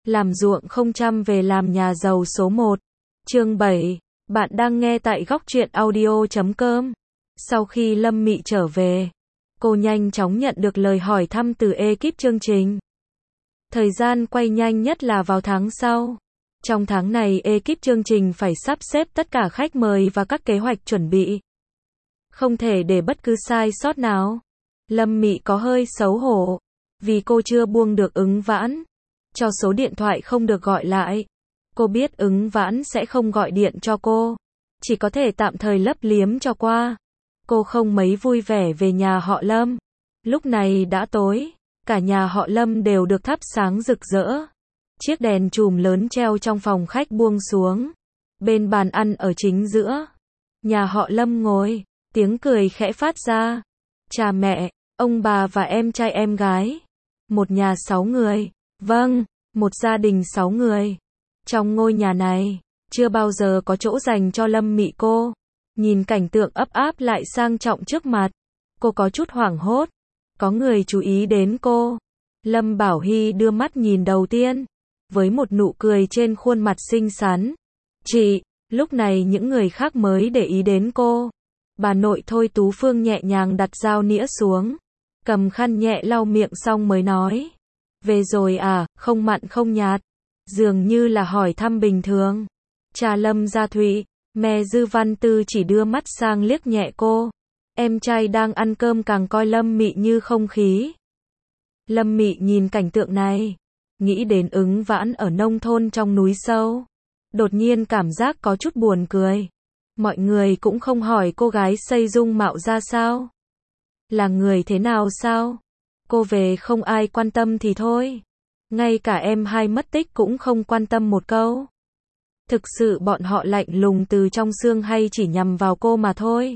Làm ruộng không chăm về làm nhà giàu số 1. Chương 7. Bạn đang nghe tại góc truyện audio.com. Sau khi Lâm Mị trở về, cô nhanh chóng nhận được lời hỏi thăm từ ekip chương trình. Thời gian quay nhanh nhất là vào tháng sau. Trong tháng này ekip chương trình phải sắp xếp tất cả khách mời và các kế hoạch chuẩn bị. Không thể để bất cứ sai sót nào. Lâm Mị có hơi xấu hổ, vì cô chưa buông được Ứng Vãn. Cho số điện thoại không được gọi lại. Cô biết Ứng Vãn sẽ không gọi điện cho cô, chỉ có thể tạm thời lấp liếm cho qua. Cô không mấy vui vẻ về nhà họ Lâm. Lúc này đã tối, cả nhà họ Lâm đều được thắp sáng rực rỡ. Chiếc đèn chùm lớn treo trong phòng khách buông xuống. Bên bàn ăn ở chính giữa, nhà họ Lâm ngồi, tiếng cười khẽ phát ra. Cha mẹ, ông bà và em trai em gái. Một nhà 6 người. Vâng, một gia đình 6 người. Trong ngôi nhà này, chưa bao giờ có chỗ dành cho Lâm Mị cô. Nhìn cảnh tượng ấp áp lại sang trọng trước mặt, cô có chút hoảng hốt. Có người chú ý đến cô. Lâm Bảo Hy đưa mắt nhìn đầu tiên, với một nụ cười trên khuôn mặt xinh xắn. Chị, lúc này những người khác mới để ý đến cô. Bà nội Thôi Tú Phương nhẹ nhàng đặt dao nĩa xuống, cầm khăn nhẹ lau miệng xong mới nói. Về rồi à, không mặn không nhạt. Dường như là hỏi thăm bình thường. Cha Lâm Gia Thụy, mẹ Dư Văn Tư chỉ đưa mắt sang liếc nhẹ cô. Em trai đang ăn cơm càng coi Lâm Mị như không khí. Lâm Mị nhìn cảnh tượng này, nghĩ đến Ứng Vãn ở nông thôn trong núi sâu. Đột nhiên cảm giác có chút buồn cười. Mọi người cũng không hỏi cô gái xây dung mạo ra sao. Là người thế nào sao? Cô về không ai quan tâm thì thôi. Ngay cả em hai mất tích cũng không quan tâm một câu. Thực sự bọn họ lạnh lùng từ trong xương hay chỉ nhằm vào cô mà thôi?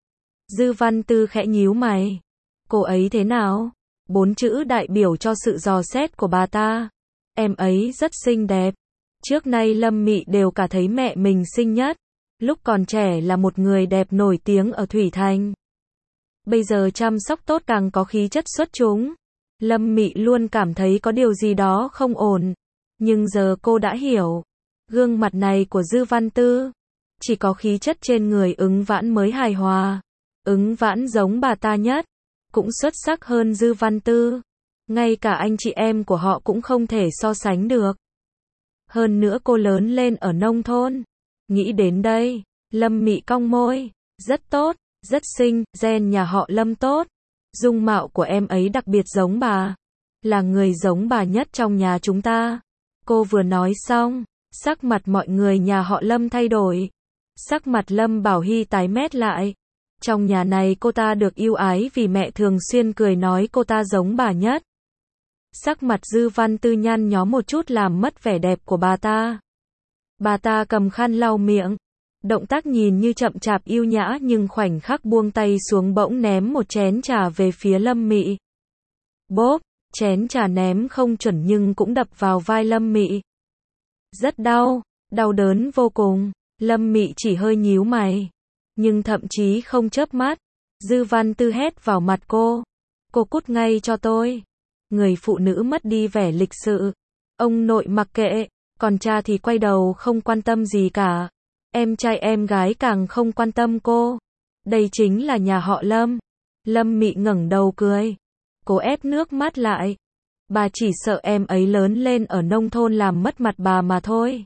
Dư Văn Tư khẽ nhíu mày. Cô ấy thế nào? 4 chữ đại biểu cho sự dò xét của bà ta. Em ấy rất xinh đẹp. Trước nay Lâm Mị đều cả thấy mẹ mình xinh nhất. Lúc còn trẻ là một người đẹp nổi tiếng ở Thủy Thành. Bây giờ chăm sóc tốt càng có khí chất xuất chúng. Lâm Mị luôn cảm thấy có điều gì đó không ổn. Nhưng giờ cô đã hiểu. Gương mặt này của Dư Văn Tư, chỉ có khí chất trên người Ứng Vãn mới hài hòa. Ứng Vãn giống bà ta nhất, cũng xuất sắc hơn Dư Văn Tư. Ngay cả anh chị em của họ cũng không thể so sánh được. Hơn nữa cô lớn lên ở nông thôn. Nghĩ đến đây, Lâm Mị cong môi. Rất tốt, rất xinh, gen nhà họ Lâm tốt. Dung mạo của em ấy đặc biệt giống bà. Là người giống bà nhất trong nhà chúng ta. Cô vừa nói xong, sắc mặt mọi người nhà họ Lâm thay đổi. Sắc mặt Lâm Bảo Hy tái mét lại. Trong nhà này cô ta được yêu ái vì mẹ thường xuyên cười nói cô ta giống bà nhất. Sắc mặt Dư Văn Tư nhăn nhó một chút làm mất vẻ đẹp của bà ta. Bà ta cầm khăn lau miệng. Động tác nhìn như chậm chạp yêu nhã nhưng khoảnh khắc buông tay xuống bỗng ném một chén trà về phía Lâm Mị. Bốp, chén trà ném không chuẩn nhưng cũng đập vào vai Lâm Mị. Rất đau, đau đớn vô cùng. Lâm Mị chỉ hơi nhíu mày, nhưng thậm chí không chớp mắt. Dư Văn Tư hét vào mặt cô. Cô cút ngay cho tôi. Người phụ nữ mất đi vẻ lịch sự. Ông nội mặc kệ, còn cha thì quay đầu không quan tâm gì cả. Em trai em gái càng không quan tâm cô. Đây chính là nhà họ Lâm. Lâm Mị ngẩng đầu cười. Cô ép nước mắt lại. Bà chỉ sợ em ấy lớn lên ở nông thôn làm mất mặt bà mà thôi.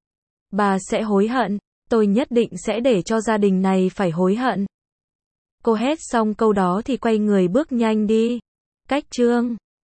Bà sẽ hối hận. Tôi nhất định sẽ để cho gia đình này phải hối hận. Cô hét xong câu đó thì quay người bước nhanh đi. Cách chương